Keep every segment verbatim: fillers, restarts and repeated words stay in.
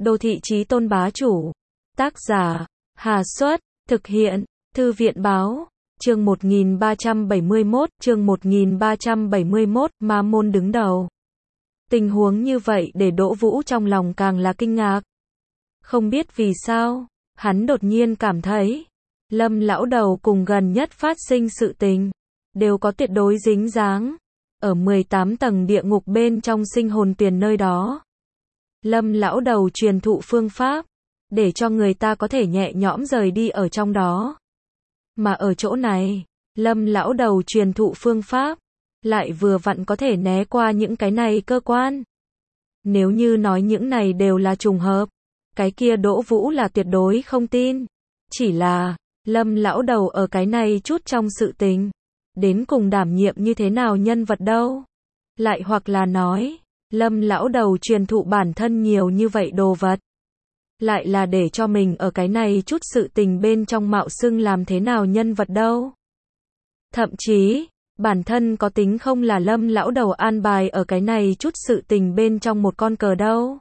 Đô thị chí tôn bá chủ. Tác giả, Hà Xuất, thực hiện, Thư viện báo, chương một nghìn ba trăm bảy mươi mốt, chương một nghìn ba trăm bảy mươi mốt, Ma Môn đứng đầu. Tình huống như vậy để Đỗ Vũ trong lòng càng là kinh ngạc. Không biết vì sao, hắn đột nhiên cảm thấy, Lâm lão đầu cùng gần nhất phát sinh sự tình, đều có tuyệt đối dính dáng. Ở mười tám tầng địa ngục bên trong sinh hồn tuyền nơi đó, Lâm lão đầu truyền thụ phương pháp, để cho người ta có thể nhẹ nhõm rời đi ở trong đó. Mà ở chỗ này, Lâm lão đầu truyền thụ phương pháp, lại vừa vặn có thể né qua những cái này cơ quan. Nếu như nói những này đều là trùng hợp, cái kia Đỗ Vũ là tuyệt đối không tin. Chỉ là, Lâm lão đầu ở cái này chút trong sự tình, đến cùng đảm nhiệm như thế nào nhân vật đâu. Lại hoặc là nói, Lâm lão đầu truyền thụ bản thân nhiều như vậy đồ vật, lại là để cho mình ở cái này chút sự tình bên trong mạo xưng làm thế nào nhân vật đâu. Thậm chí, bản thân có tính không là Lâm lão đầu an bài ở cái này chút sự tình bên trong một con cờ đâu.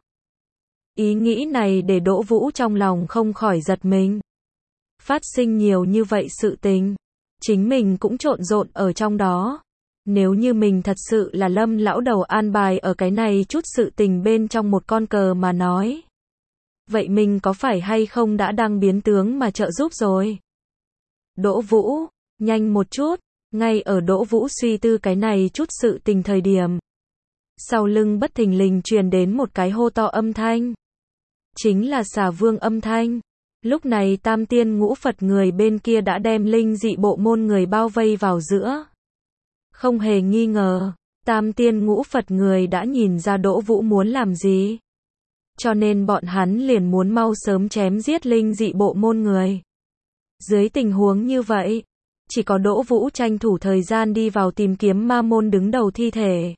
Ý nghĩ này để Đỗ Vũ trong lòng không khỏi giật mình. Phát sinh nhiều như vậy sự tình, chính mình cũng trộn rộn ở trong đó. Nếu như mình thật sự là Lâm lão đầu an bài ở cái này chút sự tình bên trong một con cờ mà nói, vậy mình có phải hay không đã đang biến tướng mà trợ giúp rồi? Đỗ Vũ, nhanh một chút, ngay ở Đỗ Vũ suy tư cái này chút sự tình thời điểm, sau lưng bất thình lình truyền đến một cái hô to âm thanh. Chính là Xà Vương âm thanh. Lúc này Tam Tiên Ngũ Phật người bên kia đã đem linh dị bộ môn người bao vây vào giữa. Không hề nghi ngờ, Tam Tiên Ngũ Phật người đã nhìn ra Đỗ Vũ muốn làm gì. Cho nên bọn hắn liền muốn mau sớm chém giết linh dị bộ môn người. Dưới tình huống như vậy, chỉ có Đỗ Vũ tranh thủ thời gian đi vào tìm kiếm ma môn đứng đầu thi thể.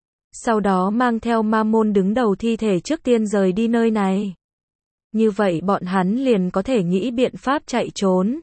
Sau đó mang theo ma môn đứng đầu thi thể trước tiên rời đi nơi này. Như vậy bọn hắn liền có thể nghĩ biện pháp chạy trốn.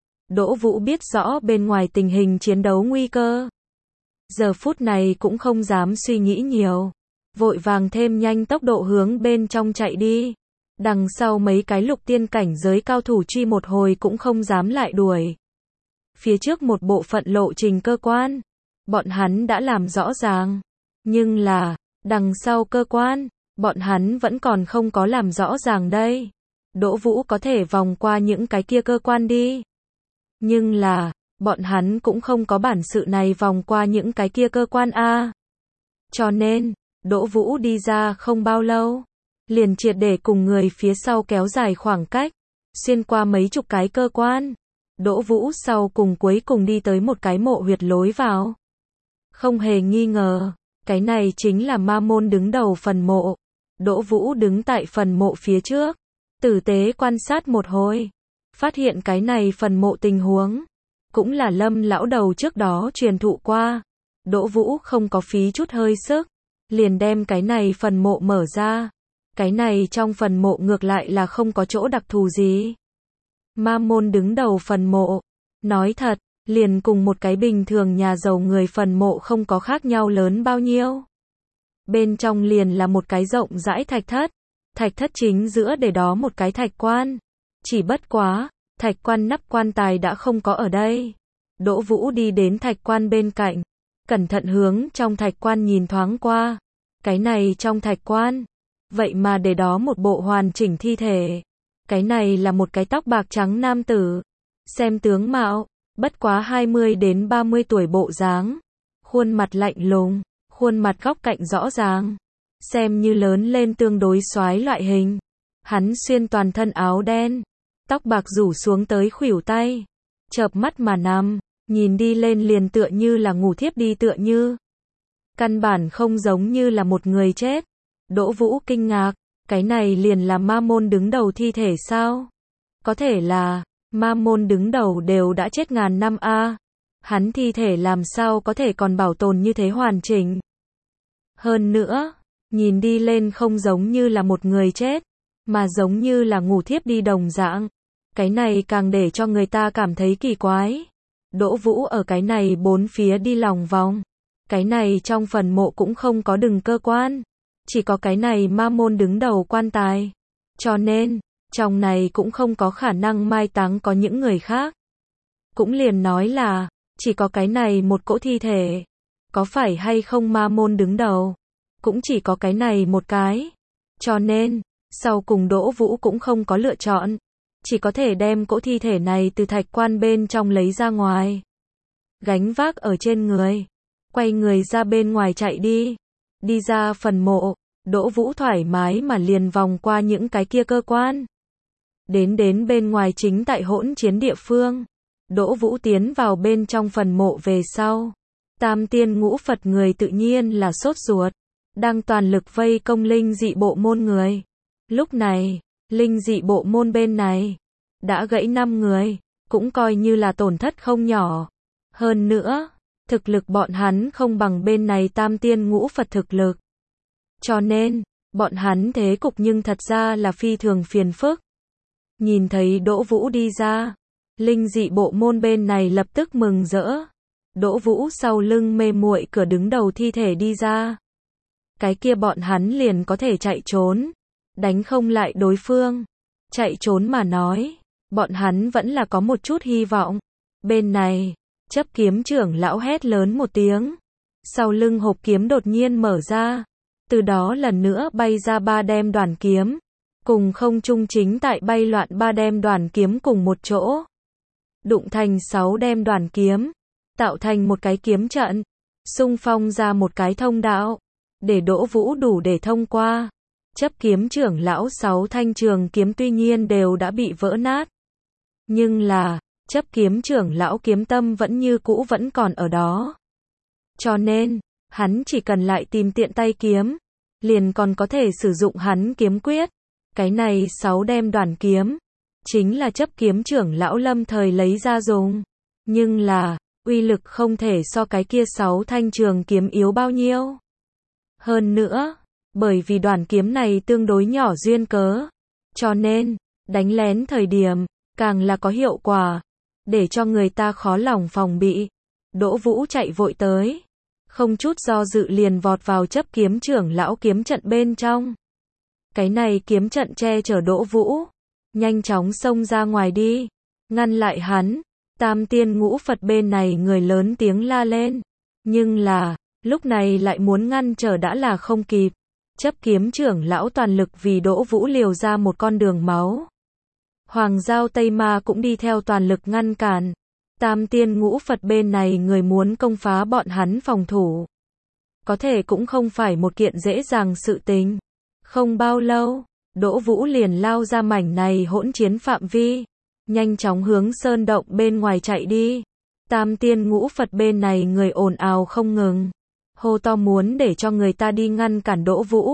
Đỗ Vũ biết rõ bên ngoài tình hình chiến đấu nguy cơ. Giờ phút này cũng không dám suy nghĩ nhiều. Vội vàng thêm nhanh tốc độ hướng bên trong chạy đi. Đằng sau mấy cái lục tiên cảnh giới cao thủ truy một hồi cũng không dám lại đuổi. Phía trước một bộ phận lộ trình cơ quan, bọn hắn đã làm rõ ràng. Nhưng là, đằng sau cơ quan, bọn hắn vẫn còn không có làm rõ ràng đây. Đỗ Vũ có thể vòng qua những cái kia cơ quan đi. Nhưng là, bọn hắn cũng không có bản sự này vòng qua những cái kia cơ quan a. Cho nên, Đỗ Vũ đi ra không bao lâu, liền triệt để cùng người phía sau kéo dài khoảng cách, xuyên qua mấy chục cái cơ quan. Đỗ Vũ sau cùng cuối cùng đi tới một cái mộ huyệt lối vào. Không hề nghi ngờ, cái này chính là ma môn đứng đầu phần mộ. Đỗ Vũ đứng tại phần mộ phía trước, tử tế quan sát một hồi, phát hiện cái này phần mộ tình huống, cũng là Lâm lão đầu trước đó truyền thụ qua. Đỗ Vũ không có phí chút hơi sức, liền đem cái này phần mộ mở ra. Cái này trong phần mộ ngược lại là không có chỗ đặc thù gì. Ma môn đứng đầu phần mộ, nói thật, liền cùng một cái bình thường nhà giàu người phần mộ không có khác nhau lớn bao nhiêu. Bên trong liền là một cái rộng rãi thạch thất, thạch thất chính giữa để đó một cái thạch quan. Chỉ bất quá, thạch quan nắp quan tài đã không có ở đây. Đỗ Vũ đi đến thạch quan bên cạnh, cẩn thận hướng trong thạch quan nhìn thoáng qua. Cái này trong thạch quan, vậy mà để đó một bộ hoàn chỉnh thi thể. Cái này là một cái tóc bạc trắng nam tử, xem tướng mạo, bất quá hai mươi đến ba mươi tuổi bộ dáng, khuôn mặt lạnh lùng, khuôn mặt góc cạnh rõ ràng, xem như lớn lên tương đối soái loại hình. Hắn xuyên toàn thân áo đen, tóc bạc rủ xuống tới khuỷu tay, chợp mắt mà nằm, nhìn đi lên liền tựa như là ngủ thiếp đi tựa như. Căn bản không giống như là một người chết. Đỗ Vũ kinh ngạc, cái này liền là ma môn đứng đầu thi thể sao? Có thể là, ma môn đứng đầu đều đã chết ngàn năm a. Hắn thi thể làm sao có thể còn bảo tồn như thế hoàn chỉnh? Hơn nữa, nhìn đi lên không giống như là một người chết, mà giống như là ngủ thiếp đi đồng dạng. Cái này càng để cho người ta cảm thấy kỳ quái. Đỗ Vũ ở cái này bốn phía đi lòng vòng. Cái này trong phần mộ cũng không có đừng cơ quan. Chỉ có cái này ma môn đứng đầu quan tài. Cho nên, trong này cũng không có khả năng mai táng có những người khác. Cũng liền nói là, chỉ có cái này một cỗ thi thể. Có phải hay không ma môn đứng đầu? Cũng chỉ có cái này một cái. Cho nên, sau cùng Đỗ Vũ cũng không có lựa chọn. Chỉ có thể đem cỗ thi thể này từ thạch quan bên trong lấy ra ngoài. Gánh vác ở trên người. Quay người ra bên ngoài chạy đi. Đi ra phần mộ. Đỗ Vũ thoải mái mà liền vòng qua những cái kia cơ quan. Đến đến bên ngoài chính tại hỗn chiến địa phương. Đỗ Vũ tiến vào bên trong phần mộ về sau. Tam tiên ngũ Phật người tự nhiên là sốt ruột. Đang toàn lực vây công linh dị bộ môn người. Lúc này, linh dị bộ môn bên này đã gãy năm người. Cũng coi như là tổn thất không nhỏ. Hơn nữa, thực lực bọn hắn không bằng bên này tam tiên ngũ Phật thực lực. Cho nên, bọn hắn thế cục nhưng thật ra là phi thường phiền phức. Nhìn thấy Đỗ Vũ đi ra, linh dị bộ môn bên này lập tức mừng rỡ. Đỗ Vũ sau lưng mê muội cửa đứng đầu thi thể đi ra. Cái kia bọn hắn liền có thể chạy trốn, đánh không lại đối phương. Chạy trốn mà nói, bọn hắn vẫn là có một chút hy vọng. Bên này, chấp kiếm trưởng lão hét lớn một tiếng. Sau lưng hộp kiếm đột nhiên mở ra. Từ đó lần nữa bay ra ba đem đoàn kiếm. Cùng không trung chính tại bay loạn ba đem đoàn kiếm cùng một chỗ. Đụng thành sáu đem đoàn kiếm. Tạo thành một cái kiếm trận. Xung phong ra một cái thông đạo. Để Đỗ Vũ đủ để thông qua. Chấp kiếm trưởng lão sáu thanh trường kiếm tuy nhiên đều đã bị vỡ nát. Nhưng là, chấp kiếm trưởng lão kiếm tâm vẫn như cũ vẫn còn ở đó. Cho nên, hắn chỉ cần lại tìm tiện tay kiếm. Liền còn có thể sử dụng hắn kiếm quyết. Cái này sáu đem đoàn kiếm. Chính là chấp kiếm trưởng lão lâm thời lấy ra dùng. Nhưng là, uy lực không thể so cái kia sáu thanh trường kiếm yếu bao nhiêu. Hơn nữa, bởi vì đoàn kiếm này tương đối nhỏ duyên cớ. Cho nên, đánh lén thời điểm, càng là có hiệu quả. Để cho người ta khó lòng phòng bị. Đỗ Vũ chạy vội tới. Không chút do dự liền vọt vào chấp kiếm trưởng lão kiếm trận bên trong. Cái này kiếm trận che chở Đỗ Vũ. Nhanh chóng xông ra ngoài đi. Ngăn lại hắn. Tam tiên ngũ Phật bên này người lớn tiếng la lên. Nhưng là, lúc này lại muốn ngăn trở đã là không kịp. Chấp kiếm trưởng lão toàn lực vì Đỗ Vũ liều ra một con đường máu. Hoàng Giao Tây Ma cũng đi theo toàn lực ngăn cản. Tam tiên ngũ Phật bên này người muốn công phá bọn hắn phòng thủ. Có thể cũng không phải một kiện dễ dàng sự tình. Không bao lâu, Đỗ Vũ liền lao ra mảnh này hỗn chiến phạm vi. Nhanh chóng hướng sơn động bên ngoài chạy đi. Tam tiên ngũ Phật bên này người ồn ào không ngừng. Hô to muốn để cho người ta đi ngăn cản Đỗ Vũ.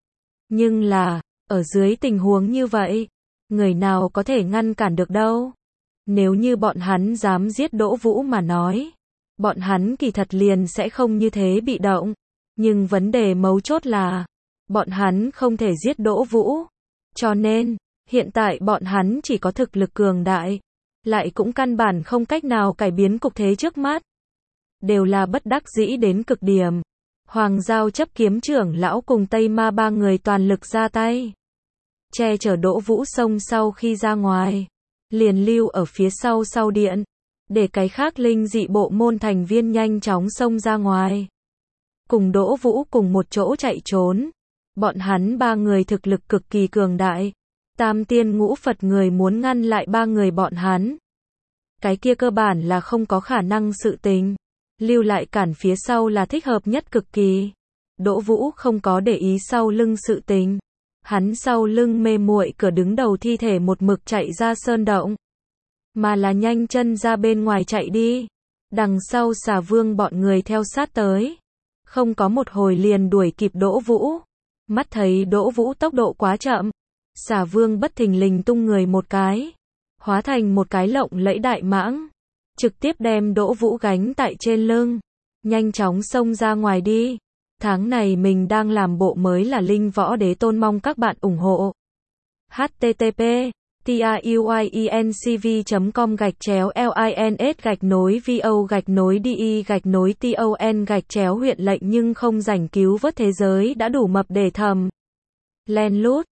Nhưng là, ở dưới tình huống như vậy, người nào có thể ngăn cản được đâu. Nếu như bọn hắn dám giết Đỗ Vũ mà nói, bọn hắn kỳ thật liền sẽ không như thế bị động. Nhưng vấn đề mấu chốt là, bọn hắn không thể giết Đỗ Vũ. Cho nên, hiện tại bọn hắn chỉ có thực lực cường đại, lại cũng căn bản không cách nào cải biến cục thế trước mắt. Đều là bất đắc dĩ đến cực điểm. Hoàng Giao chấp kiếm trưởng lão cùng Tây Ma ba người toàn lực ra tay. Che chở Đỗ Vũ xông sau khi ra ngoài. Liền lưu ở phía sau sau điện. Để cái khác linh dị bộ môn thành viên nhanh chóng xông ra ngoài. Cùng Đỗ Vũ cùng một chỗ chạy trốn. Bọn hắn ba người thực lực cực kỳ cường đại. Tam tiên ngũ Phật người muốn ngăn lại ba người bọn hắn. Cái kia cơ bản là không có khả năng sự tình. Lưu lại cản phía sau là thích hợp nhất cực kỳ. Đỗ Vũ không có để ý sau lưng sự tình. Hắn sau lưng mê muội cửa đứng đầu thi thể một mực chạy ra sơn động. Mà là nhanh chân ra bên ngoài chạy đi. Đằng sau Xà Vương bọn người theo sát tới. Không có một hồi liền đuổi kịp Đỗ Vũ. Mắt thấy Đỗ Vũ tốc độ quá chậm. Xà Vương bất thình lình tung người một cái. Hóa thành một cái lộng lẫy đại mãng. Trực tiếp đem Đỗ Vũ gánh tại trên lưng. Nhanh chóng xông ra ngoài đi. Tháng này mình đang làm bộ mới là Linh Võ Đế Tôn, mong các bạn ủng hộ. h t t p tuyinc v chấm com gạch chéo lins gạch nối vo gạch nối di gạch nối ton gạch chéo huyện lệnh nhưng không rảnh cứu vớt thế giới đã đủ mập để thầm. Len lút.